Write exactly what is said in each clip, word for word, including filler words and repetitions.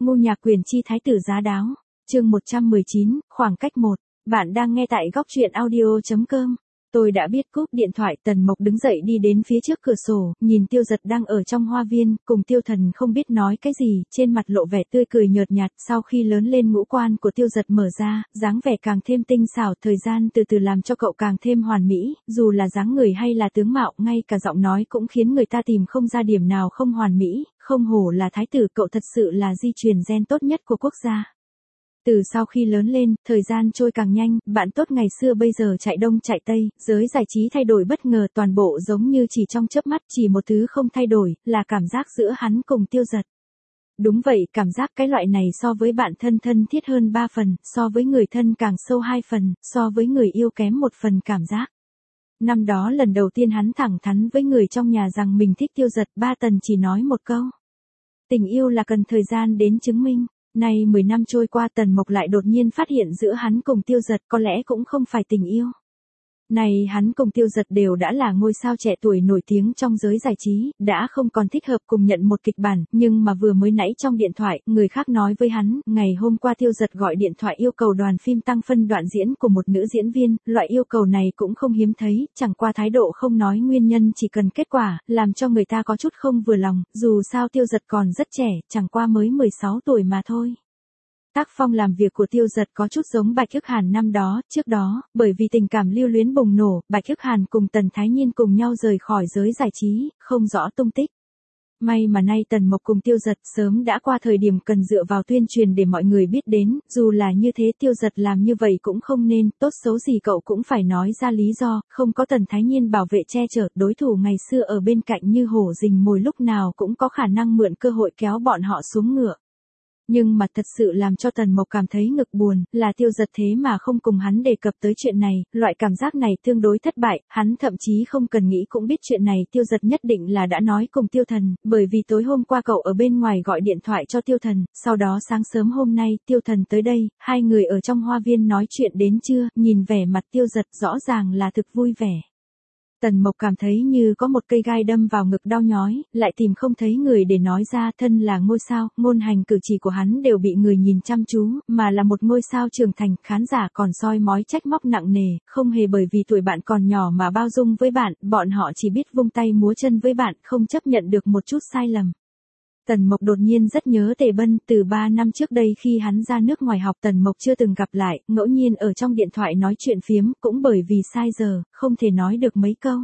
Ngô Nhạc Quyền chi thái tử giá đáo. Chương một trăm mười chín, khoảng cách một. Bạn đang nghe tại góc truyện audio chấm com. Tôi đã biết cúp điện thoại. Tần Mộc đứng dậy đi đến phía trước cửa sổ, nhìn Tiêu Dật đang ở trong hoa viên, cùng Tiêu Thần không biết nói cái gì, trên mặt lộ vẻ tươi cười nhợt nhạt. Sau khi lớn lên ngũ quan của Tiêu Dật mở ra, dáng vẻ càng thêm tinh xảo, thời gian từ từ làm cho cậu càng thêm hoàn mỹ, dù là dáng người hay là tướng mạo, ngay cả giọng nói cũng khiến người ta tìm không ra điểm nào không hoàn mỹ. Không hổ là thái tử, cậu thật sự là di truyền gen tốt nhất của quốc gia. Từ sau khi lớn lên, thời gian trôi càng nhanh, bạn tốt ngày xưa bây giờ chạy đông chạy tây, giới giải trí thay đổi bất ngờ, toàn bộ giống như chỉ trong chớp mắt, chỉ một thứ không thay đổi, là cảm giác giữa hắn cùng Tiêu Dật. Đúng vậy, cảm giác cái loại này so với bạn thân thân thiết hơn ba phần, so với người thân càng sâu hai phần, so với người yêu kém một phần cảm giác. Năm đó lần đầu tiên hắn thẳng thắn với người trong nhà rằng mình thích Tiêu Dật, ba Tần chỉ nói một câu. Tình yêu là cần thời gian đến chứng minh. Nay mười năm trôi qua, Tần Mộc lại đột nhiên phát hiện giữa hắn cùng Tiêu Dật có lẽ cũng không phải tình yêu. Này hắn cùng Tiêu Dật đều đã là ngôi sao trẻ tuổi nổi tiếng trong giới giải trí, đã không còn thích hợp cùng nhận một kịch bản, nhưng mà vừa mới nãy trong điện thoại, người khác nói với hắn, ngày hôm qua Tiêu Dật gọi điện thoại yêu cầu đoàn phim tăng phân đoạn diễn của một nữ diễn viên, loại yêu cầu này cũng không hiếm thấy, chẳng qua thái độ không nói nguyên nhân, chỉ cần kết quả, làm cho người ta có chút không vừa lòng, dù sao Tiêu Dật còn rất trẻ, chẳng qua mới mười sáu tuổi mà thôi. Tác phong làm việc của Tiêu Dật có chút giống Bạch Ức Hàn năm đó, trước đó, bởi vì tình cảm lưu luyến bùng nổ, Bạch Ức Hàn cùng Tần Thái Nhiên cùng nhau rời khỏi giới giải trí, không rõ tung tích. May mà nay Tần Mộc cùng Tiêu Dật sớm đã qua thời điểm cần dựa vào tuyên truyền để mọi người biết đến, dù là như thế Tiêu Dật làm như vậy cũng không nên, tốt xấu gì cậu cũng phải nói ra lý do, không có Tần Thái Nhiên bảo vệ che chở, đối thủ ngày xưa ở bên cạnh như hổ rình mồi lúc nào cũng có khả năng mượn cơ hội kéo bọn họ xuống ngựa. Nhưng mà thật sự làm cho Tần Mộc cảm thấy ngực buồn, là Tiêu Dật thế mà không cùng hắn đề cập tới chuyện này, loại cảm giác này tương đối thất bại, hắn thậm chí không cần nghĩ cũng biết chuyện này Tiêu Dật nhất định là đã nói cùng Tiêu Thần, bởi vì tối hôm qua cậu ở bên ngoài gọi điện thoại cho Tiêu Thần, sau đó sáng sớm hôm nay Tiêu Thần tới đây, hai người ở trong hoa viên nói chuyện đến trưa, nhìn vẻ mặt Tiêu Dật rõ ràng là thực vui vẻ. Tần Mộc cảm thấy như có một cây gai đâm vào ngực đau nhói, lại tìm không thấy người để nói ra, thân là ngôi sao, ngôn hành cử chỉ của hắn đều bị người nhìn chăm chú, mà là một ngôi sao trưởng thành, khán giả còn soi mói trách móc nặng nề, không hề bởi vì tuổi bạn còn nhỏ mà bao dung với bạn, bọn họ chỉ biết vung tay múa chân với bạn, không chấp nhận được một chút sai lầm. Tần Mộc đột nhiên rất nhớ Tề Bân, từ ba năm trước đây khi hắn ra nước ngoài học Tần Mộc chưa từng gặp lại, ngẫu nhiên ở trong điện thoại nói chuyện phiếm, cũng bởi vì sai giờ, không thể nói được mấy câu.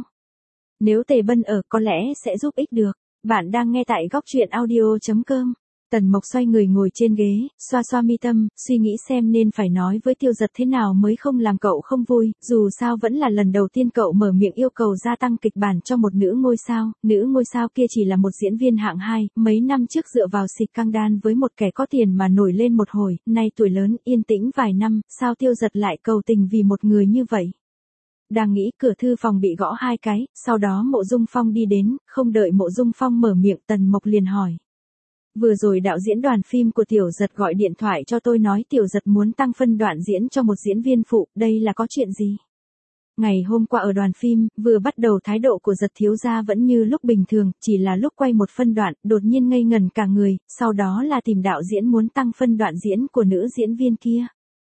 Nếu Tề Bân ở có lẽ sẽ giúp ích được. Bạn đang nghe tại góc truyện audio chấm com. Tần Mộc xoay người ngồi trên ghế, xoa xoa mi tâm, suy nghĩ xem nên phải nói với Tiêu Dật thế nào mới không làm cậu không vui, dù sao vẫn là lần đầu tiên cậu mở miệng yêu cầu gia tăng kịch bản cho một nữ ngôi sao, nữ ngôi sao kia chỉ là một diễn viên hạng hai, mấy năm trước dựa vào xịt căng đan với một kẻ có tiền mà nổi lên một hồi, nay tuổi lớn, yên tĩnh vài năm, sao Tiêu Dật lại cầu tình vì một người như vậy? Đang nghĩ, cửa thư phòng bị gõ hai cái, sau đó Mộ Dung Phong đi đến, không đợi Mộ Dung Phong mở miệng Tần Mộc liền hỏi. Vừa rồi đạo diễn đoàn phim của Tiểu Dật gọi điện thoại cho tôi nói Tiểu Dật muốn tăng phân đoạn diễn cho một diễn viên phụ, đây là có chuyện gì? Ngày hôm qua ở đoàn phim, vừa bắt đầu thái độ của Dật thiếu gia vẫn như lúc bình thường, chỉ là lúc quay một phân đoạn, đột nhiên ngây ngần cả người, sau đó là tìm đạo diễn muốn tăng phân đoạn diễn của nữ diễn viên kia.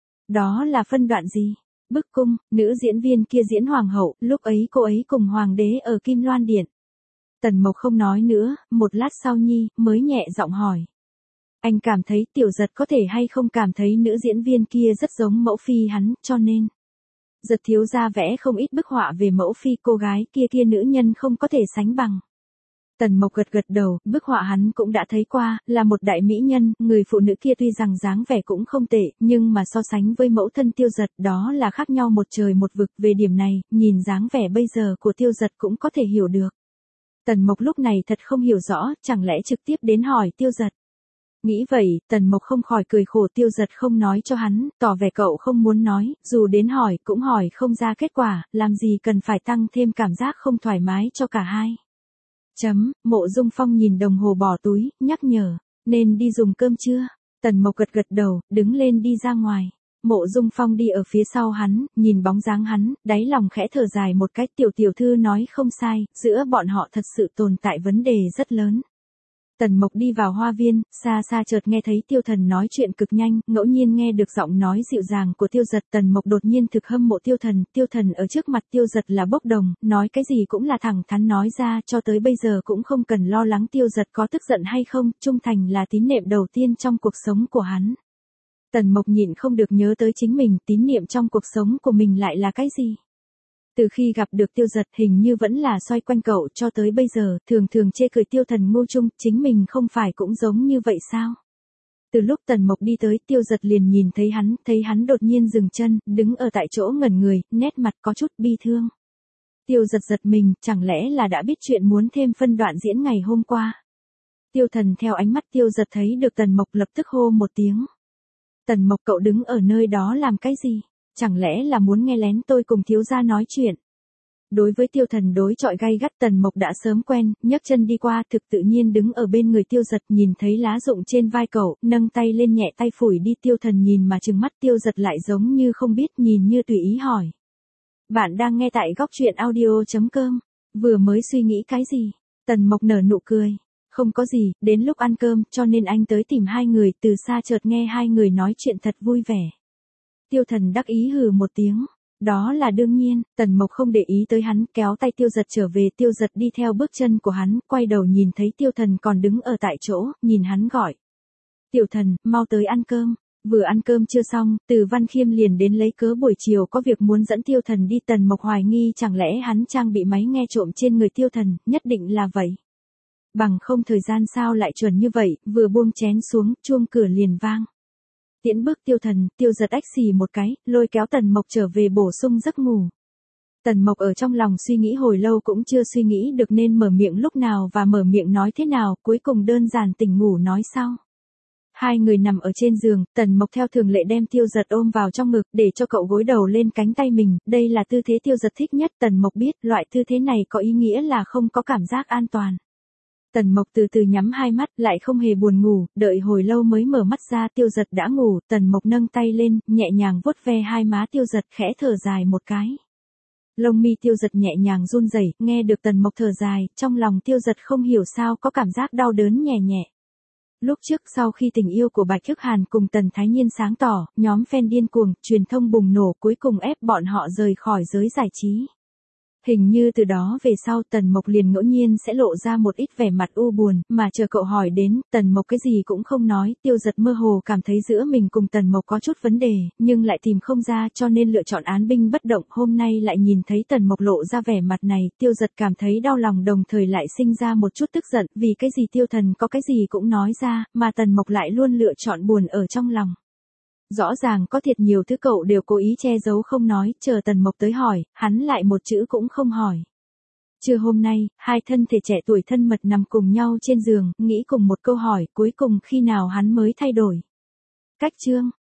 Đó là phân đoạn gì? Bức cung, nữ diễn viên kia diễn hoàng hậu, lúc ấy cô ấy cùng hoàng đế ở Kim Loan Điện. Tần Mộc không nói nữa, một lát sau nhi, mới nhẹ giọng hỏi. Anh cảm thấy Tiểu Dật có thể hay không cảm thấy nữ diễn viên kia rất giống mẫu phi hắn, cho nên. Dật thiếu gia vẽ không ít bức họa về mẫu phi cô gái kia kia nữ nhân không có thể sánh bằng. Tần Mộc gật gật đầu, bức họa hắn cũng đã thấy qua, là một đại mỹ nhân, người phụ nữ kia tuy rằng dáng vẻ cũng không tệ, nhưng mà so sánh với mẫu thân Tiêu Dật đó là khác nhau một trời một vực, về điểm này, nhìn dáng vẻ bây giờ của Tiêu Dật cũng có thể hiểu được. Tần Mộc lúc này thật không hiểu rõ, chẳng lẽ trực tiếp đến hỏi Tiêu Dật. Nghĩ vậy, Tần Mộc không khỏi cười khổ, Tiêu Dật không nói cho hắn, tỏ vẻ cậu không muốn nói, dù đến hỏi cũng hỏi không ra kết quả, làm gì cần phải tăng thêm cảm giác không thoải mái cho cả hai. Chấm, Mộ Dung Phong nhìn đồng hồ bỏ túi, nhắc nhở, nên đi dùng cơm chưa? Tần Mộc gật gật đầu, đứng lên đi ra ngoài. Mộ Dung Phong đi ở phía sau hắn, nhìn bóng dáng hắn, đáy lòng khẽ thở dài một cách, tiểu tiểu thư nói không sai, giữa bọn họ thật sự tồn tại vấn đề rất lớn. Tần Mộc đi vào hoa viên, xa xa chợt nghe thấy Tiêu Thần nói chuyện cực nhanh, ngẫu nhiên nghe được giọng nói dịu dàng của Tiêu Giật. Tần Mộc đột nhiên thực hâm mộ Tiêu Thần, Tiêu Thần ở trước mặt Tiêu Giật là bốc đồng, nói cái gì cũng là thẳng thắn nói ra, cho tới bây giờ cũng không cần lo lắng Tiêu Giật có tức giận hay không, trung thành là tín niệm đầu tiên trong cuộc sống của hắn. Tần Mộc nhịn không được nhớ tới chính mình, tín niệm trong cuộc sống của mình lại là cái gì? Từ khi gặp được Tiêu Giật hình như vẫn là xoay quanh cậu cho tới bây giờ, thường thường chê cười Tiêu Thần ngu chung, chính mình không phải cũng giống như vậy sao? Từ lúc Tần Mộc đi tới, Tiêu Giật liền nhìn thấy hắn, thấy hắn đột nhiên dừng chân, đứng ở tại chỗ ngẩn người, nét mặt có chút bi thương. Tiêu Giật giật mình, chẳng lẽ là đã biết chuyện muốn thêm phân đoạn diễn ngày hôm qua? Tiêu Thần theo ánh mắt Tiêu Giật thấy được Tần Mộc lập tức hô một tiếng. Tần Mộc, cậu đứng ở nơi đó làm cái gì? Chẳng lẽ là muốn nghe lén tôi cùng thiếu gia nói chuyện? Đối với Tiêu Thần đối chọi gay gắt, Tần Mộc đã sớm quen, nhấc chân đi qua, thực tự nhiên đứng ở bên người Tiêu Giật, nhìn thấy lá rụng trên vai cậu, nâng tay lên nhẹ tay phủi đi. Tiêu Thần nhìn mà trừng mắt, Tiêu Giật lại giống như không biết, nhìn như tùy ý hỏi. Bạn đang nghe tại góc truyện audio chấm com. Vừa mới suy nghĩ cái gì? Tần Mộc nở nụ cười. Không có gì, đến lúc ăn cơm, cho nên anh tới tìm hai người, từ xa chợt nghe hai người nói chuyện thật vui vẻ. Tiêu Thần đắc ý hừ một tiếng. Đó là đương nhiên. Tần Mộc không để ý tới hắn, kéo tay Tiêu Giật trở về. Tiêu Giật đi theo bước chân của hắn, quay đầu nhìn thấy Tiêu Thần còn đứng ở tại chỗ, nhìn hắn gọi. Tiểu Thần, mau tới ăn cơm. Vừa ăn cơm chưa xong, Từ Văn Khiêm liền đến lấy cớ buổi chiều có việc muốn dẫn Tiêu Thần đi. Tần Mộc hoài nghi chẳng lẽ hắn trang bị máy nghe trộm trên người Tiêu Thần, nhất định là vậy. Bằng không thời gian sao lại chuẩn như vậy, vừa buông chén xuống, chuông cửa liền vang. Tiễn bước Tiêu Thần, Tiêu Giật ách xì một cái, lôi kéo Tần Mộc trở về bổ sung giấc ngủ. Tần Mộc ở trong lòng suy nghĩ hồi lâu cũng chưa suy nghĩ được nên mở miệng lúc nào và mở miệng nói thế nào, cuối cùng đơn giản tỉnh ngủ nói sau. Hai người nằm ở trên giường, Tần Mộc theo thường lệ đem Tiêu Giật ôm vào trong ngực, để cho cậu gối đầu lên cánh tay mình, đây là tư thế Tiêu Giật thích nhất. Tần Mộc biết, loại tư thế này có ý nghĩa là không có cảm giác an toàn. Tần Mộc từ từ nhắm hai mắt, lại không hề buồn ngủ, đợi hồi lâu mới mở mắt ra. Tiêu Giật đã ngủ, Tần Mộc nâng tay lên, nhẹ nhàng vuốt ve hai má Tiêu Giật, khẽ thở dài một cái. Lông mi Tiêu Giật nhẹ nhàng run rẩy, nghe được Tần Mộc thở dài, trong lòng Tiêu Giật không hiểu sao có cảm giác đau đớn nhẹ nhẹ. Lúc trước sau khi tình yêu của Bạch Thức Hàn cùng Tần Thái Nhiên sáng tỏ, nhóm fan điên cuồng, truyền thông bùng nổ, cuối cùng ép bọn họ rời khỏi giới giải trí. Hình như từ đó về sau Tần Mộc liền ngẫu nhiên sẽ lộ ra một ít vẻ mặt u buồn, mà chờ cậu hỏi đến, Tần Mộc cái gì cũng không nói. Tiêu Giật mơ hồ cảm thấy giữa mình cùng Tần Mộc có chút vấn đề, nhưng lại tìm không ra cho nên lựa chọn án binh bất động. Hôm nay lại nhìn thấy Tần Mộc lộ ra vẻ mặt này, Tiêu Giật cảm thấy đau lòng đồng thời lại sinh ra một chút tức giận, vì cái gì Tiêu Thần có cái gì cũng nói ra, mà Tần Mộc lại luôn lựa chọn buồn ở trong lòng. Rõ ràng có thiệt nhiều thứ cậu đều cố ý che giấu không nói, chờ Tần Mộc tới hỏi, hắn lại một chữ cũng không hỏi. Trưa hôm nay, hai thân thể trẻ tuổi thân mật nằm cùng nhau trên giường, nghĩ cùng một câu hỏi, cuối cùng khi nào hắn mới thay đổi. Cách chương,